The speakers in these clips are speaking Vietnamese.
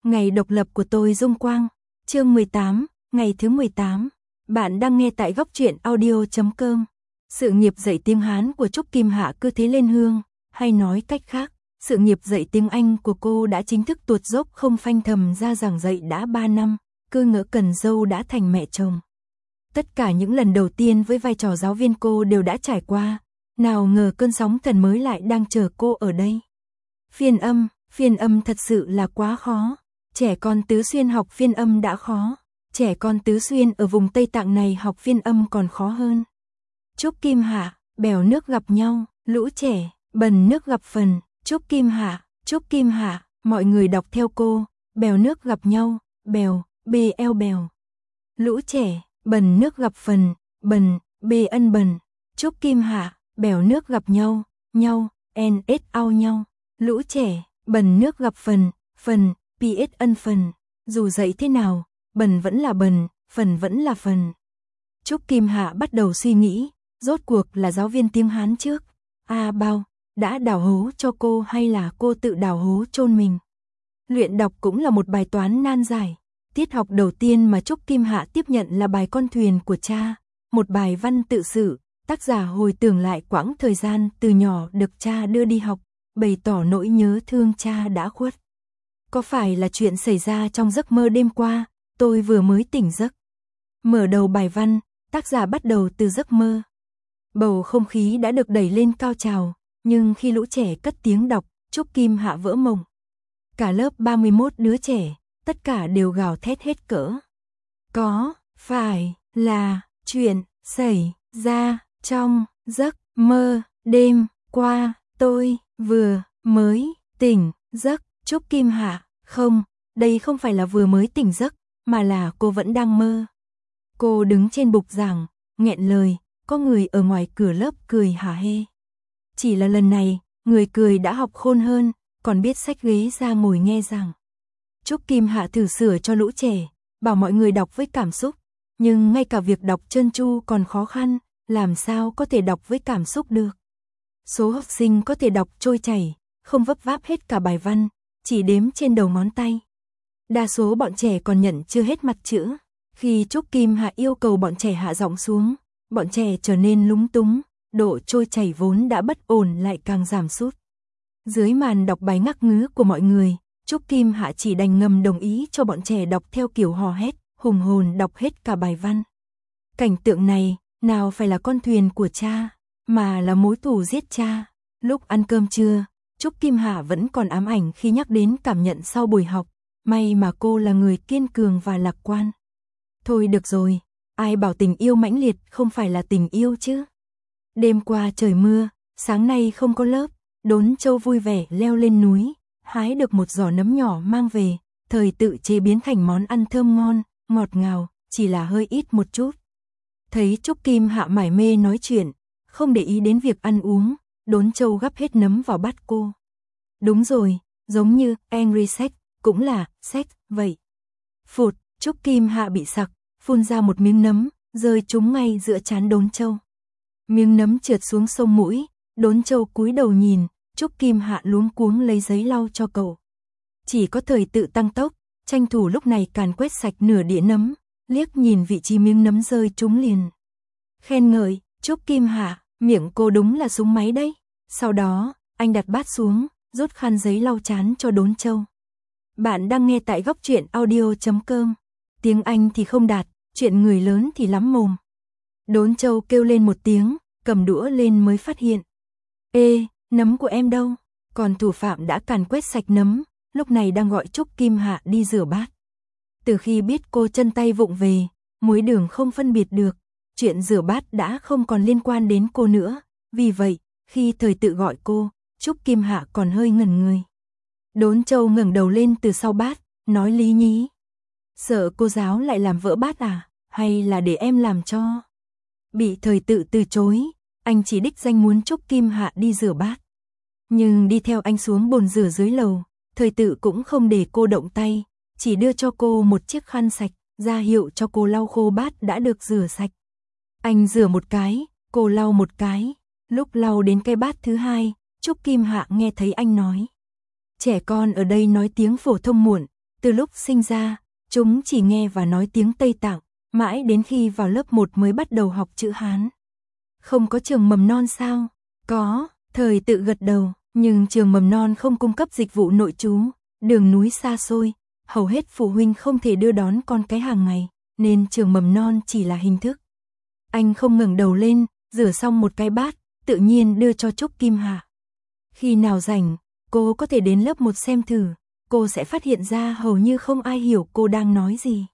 Ngày độc lập của tôi Dung Quang, chương 18, ngày thứ 18. Bạn đang nghe tại góc truyện audio.com. Sự nghiệp dạy tiếng Hán của Trúc Kim Hạ cứ thế lên hương, hay nói cách khác, sự nghiệp dạy tiếng Anh của cô đã chính thức tuột dốc không phanh thầm ra giảng dạy đã 3 năm, cứ ngỡ cần dâu đã thành mẹ chồng. Tất cả những lần đầu tiên với vai trò giáo viên cô đều đã trải qua, nào ngờ cơn sóng thần mới lại đang chờ cô ở đây. Phiên âm thật sự là quá khó. Trẻ con Tứ Xuyên học phiên âm đã khó, trẻ con Tứ Xuyên ở vùng Tây Tạng này học phiên âm còn khó hơn. Trúc Kim Hạ, bèo nước gặp nhau, lũ trẻ, bần nước gặp phần, Trúc Kim Hạ, mọi người đọc theo cô, bèo nước gặp nhau, bèo, bèo bèo. Lũ trẻ, bần nước gặp phần, bần, ân bần, Trúc Kim Hạ, bèo nước gặp nhau, ao nhau. Lũ trẻ, bần nước gặp phần, ân phần, dù dạy thế nào, bần vẫn là bần, phần vẫn là phần. Trúc Kim Hạ bắt đầu suy nghĩ, rốt cuộc là giáo viên tiếng Hán trước, bao, đã đào hố cho cô hay là cô tự đào hố chôn mình. Luyện đọc cũng là một bài toán nan giải. Tiết học đầu tiên mà Trúc Kim Hạ tiếp nhận là bài Con thuyền của cha, một bài văn tự sự, tác giả hồi tưởng lại quãng thời gian từ nhỏ được cha đưa đi học, bày tỏ nỗi nhớ thương cha đã khuất. Có phải là chuyện xảy ra trong giấc mơ đêm qua, tôi vừa mới tỉnh giấc. Mở đầu bài văn, tác giả bắt đầu từ giấc mơ. Bầu không khí đã được đẩy lên cao trào, nhưng khi lũ trẻ cất tiếng đọc, Trúc Kim Hạ vỡ mộng. Cả lớp 31 đứa trẻ, tất cả đều gào thét hết cỡ. Có phải là chuyện xảy ra trong giấc mơ đêm qua, tôi vừa mới tỉnh giấc. Trúc Kim Hạ, không, đây không phải là vừa mới tỉnh giấc, mà là cô vẫn đang mơ. Cô đứng trên bục giảng, nghẹn lời, có người ở ngoài cửa lớp cười hả hê. Chỉ là lần này, người cười đã học khôn hơn, còn biết xách ghế ra ngồi nghe giảng. Trúc Kim Hạ thử sửa cho lũ trẻ, bảo mọi người đọc với cảm xúc, nhưng ngay cả việc đọc trơn tru còn khó khăn, làm sao có thể đọc với cảm xúc được. Số học sinh có thể đọc trôi chảy, không vấp váp hết cả bài văn, chỉ đếm trên đầu ngón tay. Đa số bọn trẻ còn nhận chưa hết mặt chữ. Khi Trúc Kim Hạ yêu cầu bọn trẻ hạ giọng xuống, bọn trẻ trở nên lúng túng, độ trôi chảy vốn đã bất ổn lại càng giảm sút. Dưới màn đọc bài ngắc ngứ của mọi người, Trúc Kim Hạ chỉ đành ngầm đồng ý cho bọn trẻ đọc theo kiểu hò hét, hùng hồn đọc hết cả bài văn. Cảnh tượng này, nào phải là con thuyền của cha, mà là mối thù giết cha. Lúc ăn cơm trưa, Trúc Kim Hạ vẫn còn ám ảnh khi nhắc đến cảm nhận sau buổi học, may mà cô là người kiên cường và lạc quan. Thôi được rồi, ai bảo tình yêu mãnh liệt không phải là tình yêu chứ. Đêm qua trời mưa, sáng nay không có lớp, Đốn Châu vui vẻ leo lên núi, hái được một giỏ nấm nhỏ mang về, thời tự chế biến thành món ăn thơm ngon, ngọt ngào, chỉ là hơi ít một chút. Thấy Trúc Kim Hạ mải mê nói chuyện, không để ý đến việc ăn uống, Đốn Châu gắp hết nấm vào bát cô. Đúng rồi, giống như Angry Sex, cũng là sex vậy. Phụt, Trúc Kim Hạ bị sặc, phun ra một miếng nấm, rơi trúng ngay giữa trán Đốn Châu. Miếng nấm trượt xuống sông mũi, Đốn Châu cúi đầu nhìn, Trúc Kim Hạ luống cuống lấy giấy lau cho cậu. Chỉ có thời tự tăng tốc, tranh thủ lúc này càn quét sạch nửa đĩa nấm, liếc nhìn vị trí miếng nấm rơi trúng liền. Khen ngợi, Trúc Kim Hạ, miệng cô đúng là súng máy đấy. Sau đó, anh đặt bát xuống, rút khăn giấy lau chán cho Đốn Châu. Bạn đang nghe tại góc truyện audio.com. Tiếng Anh thì không đạt, chuyện người lớn thì lắm mồm. Đốn Châu kêu lên một tiếng, cầm đũa lên mới phát hiện. Ê, nấm của em đâu? Còn thủ phạm đã càn quét sạch nấm, lúc này đang gọi Trúc Kim Hạ đi rửa bát. Từ khi biết cô chân tay vụng về, muối đường không phân biệt được, chuyện rửa bát đã không còn liên quan đến cô nữa. Vì vậy, khi thời tự gọi cô, Trúc Kim Hạ còn hơi ngẩn người. Đốn Châu ngẩng đầu lên từ sau bát, nói lý nhí. Sợ cô giáo lại làm vỡ bát à, hay là để em làm cho? Bị thời tự từ chối, anh chỉ đích danh muốn Trúc Kim Hạ đi rửa bát. Nhưng đi theo anh xuống bồn rửa dưới lầu, thời tự cũng không để cô động tay, chỉ đưa cho cô một chiếc khăn sạch, ra hiệu cho cô lau khô bát đã được rửa sạch. Anh rửa một cái, cô lau một cái. Lúc lau đến cái bát thứ hai, Trúc Kim Hạ nghe thấy anh nói. Trẻ con ở đây nói tiếng phổ thông muộn, Từ lúc sinh ra, chúng chỉ nghe và nói tiếng Tây Tạng, mãi đến khi vào lớp 1 mới bắt đầu học chữ Hán. Không có trường mầm non sao? Có, Thời Tự gật đầu, nhưng trường mầm non không cung cấp dịch vụ nội trú, đường núi xa xôi, hầu hết phụ huynh không thể đưa đón con cái hàng ngày, nên trường mầm non chỉ là hình thức. Anh không ngẩng đầu lên, rửa xong một cái bát, tự nhiên đưa cho Trúc Kim Hạ. Khi nào rảnh, cô có thể đến lớp 1 xem thử, cô sẽ phát hiện ra hầu như không ai hiểu cô đang nói gì.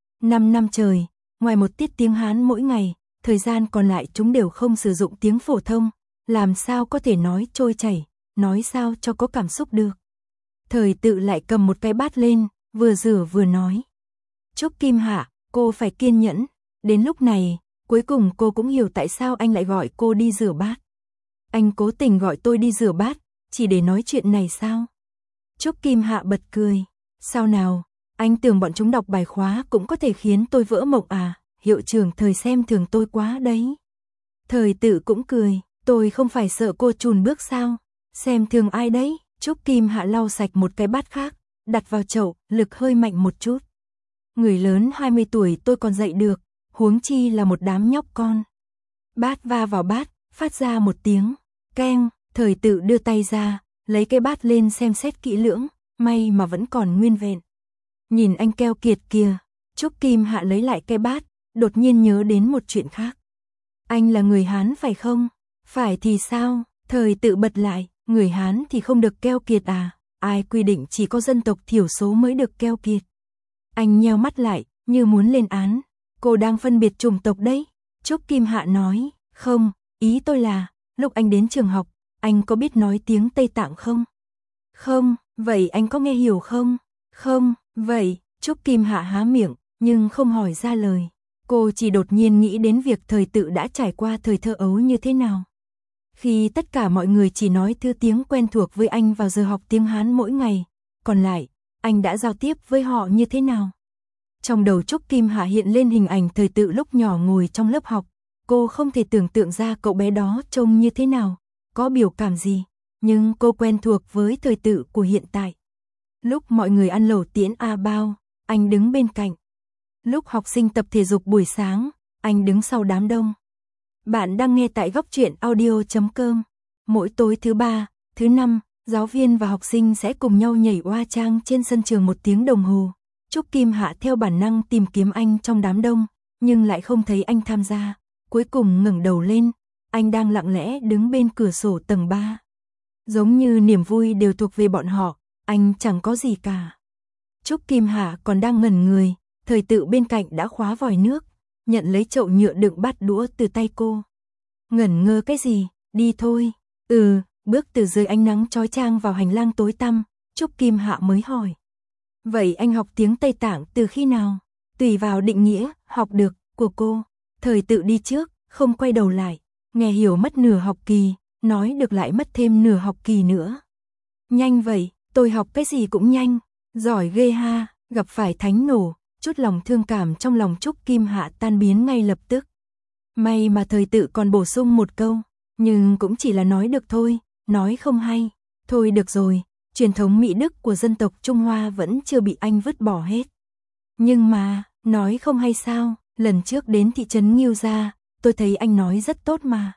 5 năm trời, ngoài một tiết tiếng Hán mỗi ngày, thời gian còn lại chúng đều không sử dụng tiếng phổ thông, làm sao có thể nói trôi chảy, nói sao cho có cảm xúc được. Thời Tự lại cầm một cái bát lên, vừa rửa vừa nói. Trúc Kim Hạ, cô phải kiên nhẫn, đến lúc này, cuối cùng cô cũng hiểu tại sao anh lại gọi cô đi rửa bát. Anh cố tình gọi tôi đi rửa bát, chỉ để nói chuyện này sao? Trúc Kim Hạ bật cười. Sao nào, anh tưởng bọn chúng đọc bài khóa cũng có thể khiến tôi vỡ mộng à, hiệu trưởng Thời xem thường tôi quá đấy. Thời Tự cũng cười, tôi không phải sợ cô chùn bước sao? Xem thường ai đấy? Trúc Kim Hạ lau sạch một cái bát khác, đặt vào chậu, lực hơi mạnh một chút. Người lớn 20 tuổi tôi còn dạy được, huống chi là một đám nhóc con. Bát va vào bát, phát ra một tiếng keng. Thời Tự đưa tay ra, lấy cái bát lên xem xét kỹ lưỡng, may mà vẫn còn nguyên vẹn. Nhìn anh keo kiệt kìa. Trúc Kim Hạ lấy lại cái bát, đột nhiên nhớ đến một chuyện khác. Anh là người Hán phải không? Phải thì sao? Thời Tự bật lại, người Hán thì không được keo kiệt à? Ai quy định chỉ có dân tộc thiểu số mới được keo kiệt? Anh nheo mắt lại, như muốn lên án. Cô đang phân biệt chủng tộc đấy. Trúc Kim Hạ nói, không, ý tôi là, lúc anh đến trường học, anh có biết nói tiếng Tây Tạng không? Không, vậy anh có nghe hiểu không? Không, vậy, Trúc Kim Hạ há miệng, nhưng không hỏi ra lời. Cô chỉ đột nhiên nghĩ đến việc Thời Tự đã trải qua thời thơ ấu như thế nào. Khi tất cả mọi người chỉ nói thứ tiếng quen thuộc với anh vào giờ học tiếng Hán mỗi ngày, còn lại, anh đã giao tiếp với họ như thế nào? Trong đầu Trúc Kim Hạ hiện lên hình ảnh Thời Tự lúc nhỏ ngồi trong lớp học, cô không thể tưởng tượng ra cậu bé đó trông như thế nào, có biểu cảm gì, nhưng cô quen thuộc với Thời Tự của hiện tại. Lúc mọi người ăn lẩu tiễn A Bao, anh đứng bên cạnh. Lúc học sinh tập thể dục buổi sáng, anh đứng sau đám đông. Bạn đang nghe tại góc truyện audio.com. Mỗi tối thứ 3, thứ 5, giáo viên và học sinh sẽ cùng nhau nhảy oa trang trên sân trường 1 tiếng đồng hồ. Trúc Kim Hạ theo bản năng tìm kiếm anh trong đám đông, nhưng lại không thấy anh tham gia. Cuối cùng ngẩng đầu lên, anh đang lặng lẽ đứng bên cửa sổ tầng 3. Giống như niềm vui đều thuộc về bọn họ, anh chẳng có gì cả. Trúc Kim Hạ còn đang ngẩn người, Thời Tự bên cạnh đã khóa vòi nước, nhận lấy chậu nhựa đựng bát đũa từ tay cô. Ngẩn ngơ cái gì, đi thôi. Bước từ dưới ánh nắng chói chang vào hành lang tối tăm, Trúc Kim Hạ mới hỏi. Vậy anh học tiếng Tây Tạng từ khi nào? Tùy vào định nghĩa, học được, của cô. Thời Tự đi trước, không quay đầu lại, nghe hiểu mất nửa học kỳ, nói được lại mất thêm nửa học kỳ nữa. Nhanh vậy, tôi học cái gì cũng nhanh, giỏi ghê ha, gặp phải thánh nổ, chút lòng thương cảm trong lòng Trúc Kim Hạ tan biến ngay lập tức. May mà Thời Tự còn bổ sung một câu, nhưng cũng chỉ là nói được thôi, nói không hay. Thôi được rồi, truyền thống Mỹ Đức của dân tộc Trung Hoa vẫn chưa bị anh vứt bỏ hết. Nhưng mà, nói không hay sao, lần trước đến thị trấn Nghiêu Gia, tôi thấy anh nói rất tốt mà.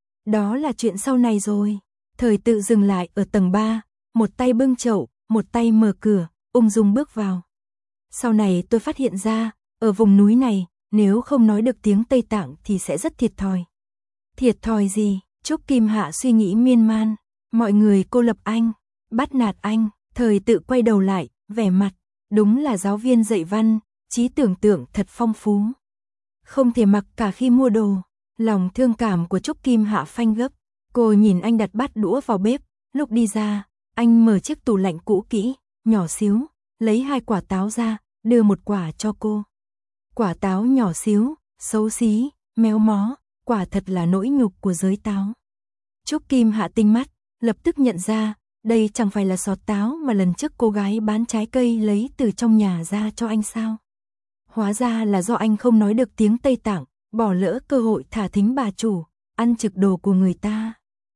Đó là chuyện sau này rồi. Thời Tự dừng lại ở tầng 3, một tay bưng chậu, một tay mở cửa, ung dung bước vào. Sau này tôi phát hiện ra, ở vùng núi này, nếu không nói được tiếng Tây Tạng thì sẽ rất thiệt thòi. Thiệt thòi gì? Trúc Kim Hạ suy nghĩ miên man. Mọi người cô lập anh, bắt nạt anh. Thời Tự quay đầu lại, vẻ mặt, đúng là giáo viên dạy văn, trí tưởng tượng thật phong phú. Không thể mặc cả khi mua đồ. Lòng thương cảm của Trúc Kim Hạ phanh gấp. Cô nhìn anh đặt bát đũa vào bếp, lúc đi ra, anh mở chiếc tủ lạnh cũ kỹ, nhỏ xíu, lấy 2 quả táo ra, đưa một quả cho cô. Quả táo nhỏ xíu, xấu xí, méo mó, quả thật là nỗi nhục của giới táo. Trúc Kim Hạ tinh mắt, lập tức nhận ra, đây chẳng phải là sọt táo mà lần trước cô gái bán trái cây lấy từ trong nhà ra cho anh sao. Hóa ra là do anh không nói được tiếng Tây Tạng, bỏ lỡ cơ hội thả thính bà chủ, ăn trực đồ của người ta.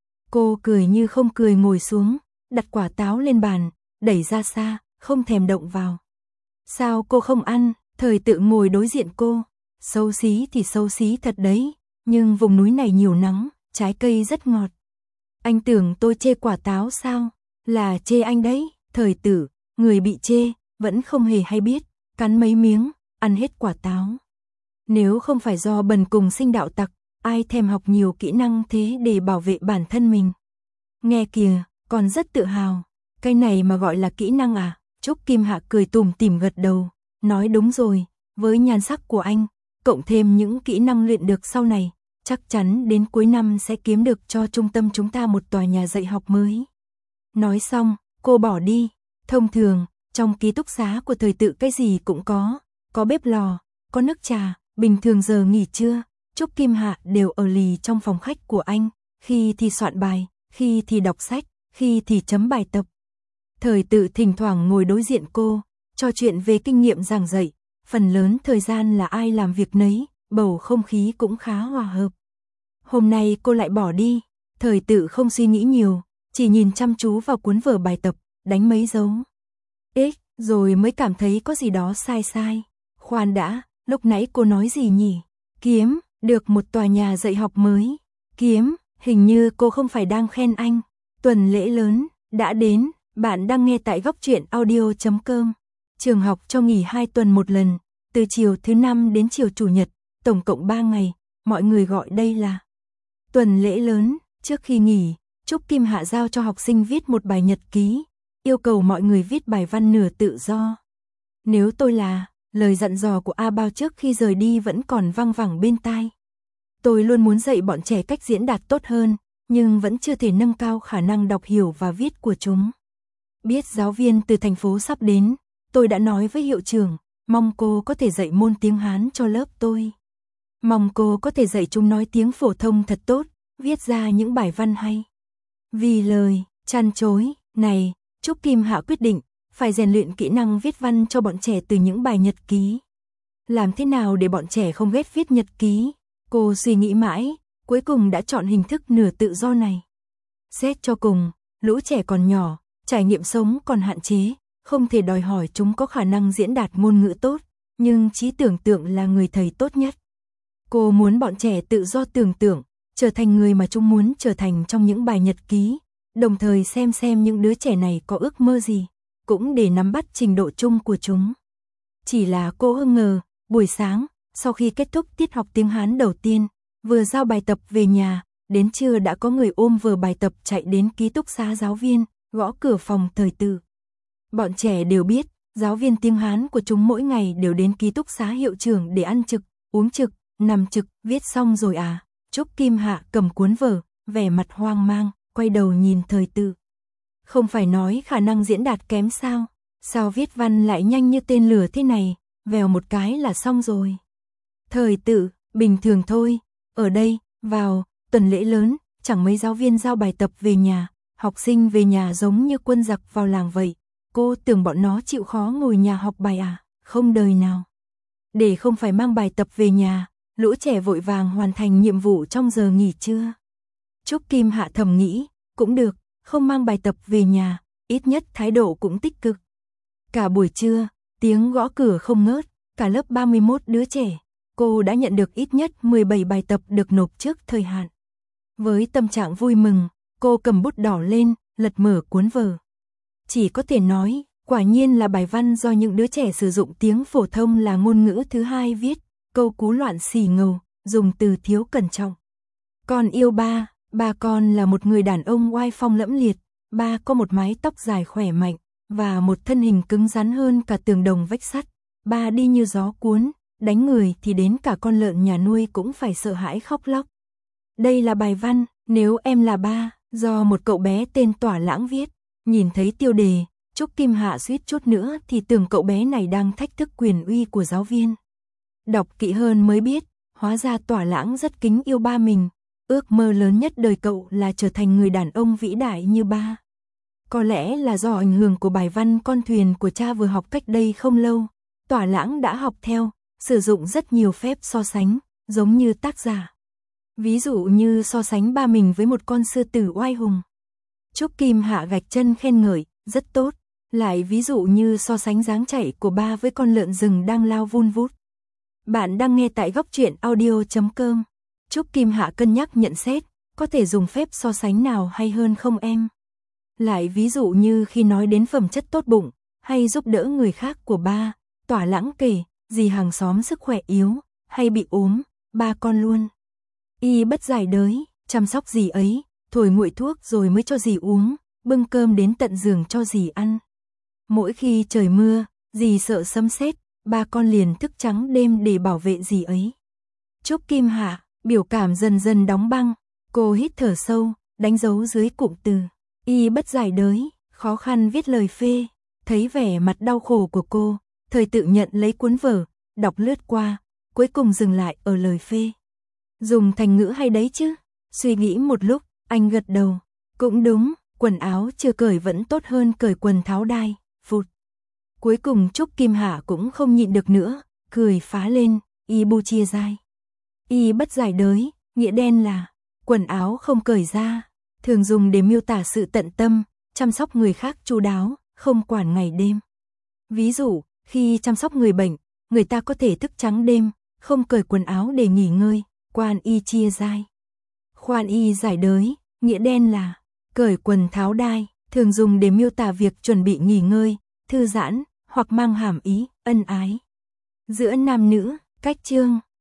Cô cười như không cười ngồi xuống, đặt quả táo lên bàn, đẩy ra xa, không thèm động vào. Sao cô không ăn? Thời Tự ngồi đối diện cô. Xấu xí thì xấu xí thật đấy, nhưng vùng núi này nhiều nắng, trái cây rất ngọt. Anh tưởng tôi chê quả táo sao? Là chê anh đấy. Thời Tự, người bị chê, vẫn không hề hay biết, cắn mấy miếng, ăn hết quả táo. Nếu không phải do bần cùng sinh đạo tặc, ai thèm học nhiều kỹ năng thế để bảo vệ bản thân mình. Nghe kìa, còn rất tự hào. Cái này mà gọi là kỹ năng à? Trúc Kim Hạ cười tủm tỉm gật đầu, nói đúng rồi, với nhan sắc của anh, cộng thêm những kỹ năng luyện được sau này, chắc chắn đến cuối năm sẽ kiếm được cho trung tâm chúng ta một tòa nhà dạy học mới. Nói xong, cô bỏ đi. Thông thường, trong ký túc xá của Thời Tự cái gì cũng có bếp lò, có nước trà, bình thường giờ nghỉ trưa, Trúc Kim Hạ đều ở lì trong phòng khách của anh, khi thì soạn bài, khi thì đọc sách, khi thì chấm bài tập. Thời Tự thỉnh thoảng ngồi đối diện cô, trò chuyện về kinh nghiệm giảng dạy, phần lớn thời gian là ai làm việc nấy, bầu không khí cũng khá hòa hợp. Hôm nay cô lại bỏ đi, Thời Tự không suy nghĩ nhiều, chỉ nhìn chăm chú vào cuốn vở bài tập, đánh mấy dấu. Rồi mới cảm thấy có gì đó sai sai. Khoan đã, lúc nãy cô nói gì nhỉ? Kiếm được một tòa nhà dạy học mới. Kiếm, hình như cô không phải đang khen anh. Tuần lễ lớn đã đến, bạn đang nghe tại Góc Truyện Audio.com. Trường học cho nghỉ 2 tuần một lần, từ chiều thứ Năm đến chiều Chủ nhật, tổng cộng 3 ngày, mọi người gọi đây là tuần lễ lớn. Trước khi nghỉ, Trúc Kim Hạ giao cho học sinh viết một bài nhật ký, yêu cầu mọi người viết bài văn nửa tự do. Nếu tôi là, lời dặn dò của A Bao trước khi rời đi vẫn còn văng vẳng bên tai. Tôi luôn muốn dạy bọn trẻ cách diễn đạt tốt hơn, nhưng vẫn chưa thể nâng cao khả năng đọc hiểu và viết của chúng. Biết giáo viên từ thành phố sắp đến, tôi đã nói với hiệu trưởng, mong cô có thể dạy môn tiếng Hán cho lớp tôi. Mong cô có thể dạy chúng nói tiếng phổ thông thật tốt, viết ra những bài văn hay. Vì lời chăn chối này, Trúc Kim Hạ quyết định phải rèn luyện kỹ năng viết văn cho bọn trẻ từ những bài nhật ký. Làm thế nào để bọn trẻ không ghét viết nhật ký? Cô suy nghĩ mãi, cuối cùng đã chọn hình thức nửa tự do này. Xét cho cùng, lũ trẻ còn nhỏ, trải nghiệm sống còn hạn chế, không thể đòi hỏi chúng có khả năng diễn đạt ngôn ngữ tốt, nhưng trí tưởng tượng là người thầy tốt nhất. Cô muốn bọn trẻ tự do tưởng tượng, trở thành người mà chúng muốn trở thành trong những bài nhật ký, đồng thời xem những đứa trẻ này có ước mơ gì, cũng để nắm bắt trình độ chung của chúng. Chỉ là cô hưng ngờ, buổi sáng, sau khi kết thúc tiết học tiếng Hán đầu tiên, vừa giao bài tập về nhà, đến trưa đã có người ôm vở bài tập chạy đến ký túc xá giáo viên, gõ cửa phòng Thời Tự. Bọn trẻ đều biết, giáo viên tiếng Hán của chúng mỗi ngày đều đến ký túc xá hiệu trưởng để ăn trực, uống trực, nằm trực. Viết xong rồi à? Trúc Kim Hạ cầm cuốn vở, vẻ mặt hoang mang, quay đầu nhìn Thời Tự. Không phải nói khả năng diễn đạt kém sao? Sao viết văn lại nhanh như tên lửa thế này, vèo một cái là xong rồi. Thời Tự, bình thường thôi, ở đây, vào tuần lễ lớn, chẳng mấy giáo viên giao bài tập về nhà, học sinh về nhà giống như quân giặc vào làng vậy. Cô tưởng bọn nó chịu khó ngồi nhà học bài à? Không đời nào. Để không phải mang bài tập về nhà, lũ trẻ vội vàng hoàn thành nhiệm vụ trong giờ nghỉ trưa. Trúc Kim Hạ thầm nghĩ, cũng được, không mang bài tập về nhà, ít nhất thái độ cũng tích cực. Cả buổi trưa, tiếng gõ cửa không ngớt, cả lớp 31 đứa trẻ, cô đã nhận được ít nhất 17 bài tập được nộp trước thời hạn. Với tâm trạng vui mừng, cô cầm bút đỏ lên, lật mở cuốn vở. Chỉ có thể nói, quả nhiên là bài văn do những đứa trẻ sử dụng tiếng phổ thông là ngôn ngữ thứ hai viết, câu cú loạn xì ngầu, dùng từ thiếu cẩn trọng. Con yêu ba con là một người đàn ông oai phong lẫm liệt, ba có một mái tóc dài khỏe mạnh, và một thân hình cứng rắn hơn cả tường đồng vách sắt. Ba đi như gió cuốn, đánh người thì đến cả con lợn nhà nuôi cũng phải sợ hãi khóc lóc. Đây là bài văn, nếu em là ba, do một cậu bé tên Tỏa Lãng viết. Nhìn thấy tiêu đề, Trúc Kim Hạ suýt chút nữa thì tưởng cậu bé này đang thách thức quyền uy của giáo viên. Đọc kỹ hơn mới biết, hóa ra Tỏa Lãng rất kính yêu ba mình, ước mơ lớn nhất đời cậu là trở thành người đàn ông vĩ đại như ba. Có lẽ là do ảnh hưởng của bài văn Con thuyền của cha vừa học cách đây không lâu, Tỏa Lãng đã học theo, sử dụng rất nhiều phép so sánh, giống như tác giả. Ví dụ như so sánh ba mình với một con sư tử oai hùng. Trúc Kim Hạ gạch chân khen ngợi, rất tốt, Lại ví dụ như so sánh dáng chạy của ba với con lợn rừng đang lao vun vút. Bạn đang nghe tại góc truyện audio.com. Trúc Kim Hạ cân nhắc nhận xét, có thể dùng phép so sánh nào hay hơn không em? Lại ví dụ như khi nói đến phẩm chất tốt bụng, hay giúp đỡ người khác của ba, Tỏa Lãng kể, dì hàng xóm sức khỏe yếu, hay bị ốm, ba con luôn y bất giải đới, chăm sóc dì ấy, thổi nguội thuốc rồi mới cho dì uống, bưng cơm đến tận giường cho dì ăn. Mỗi khi trời mưa, dì sợ sấm sét, ba con liền thức trắng đêm để bảo vệ dì ấy. Trúc Kim Hạ, biểu cảm dần dần đóng băng, cô hít thở sâu, đánh dấu dưới cụm từ y bất giải đới, khó khăn viết lời phê. Thấy vẻ mặt đau khổ của cô, Thời tự nhận lấy cuốn vở, đọc lướt qua, cuối cùng dừng lại ở lời phê. Dùng thành ngữ hay đấy chứ? Suy nghĩ một lúc, anh gật đầu. Cũng đúng, quần áo chưa cởi vẫn tốt hơn cởi quần tháo đai. Phụt. Cuối cùng Trúc Kim Hạ cũng không nhịn được nữa, cười phá lên, y bu chia dai. Y bất giải đới, nghĩa đen là quần áo không cởi ra, thường dùng để miêu tả sự tận tâm, chăm sóc người khác chu đáo, không quản ngày đêm. Ví dụ, khi chăm sóc người bệnh, người ta có thể thức trắng đêm, không cởi quần áo để nghỉ ngơi, quan y chia dai. Khoan y giải đới, nghĩa đen là cởi quần tháo đai, thường dùng để miêu tả việc chuẩn bị nghỉ ngơi, thư giãn, hoặc mang hàm ý, ân ái. Giữa nam nữ, cách chương.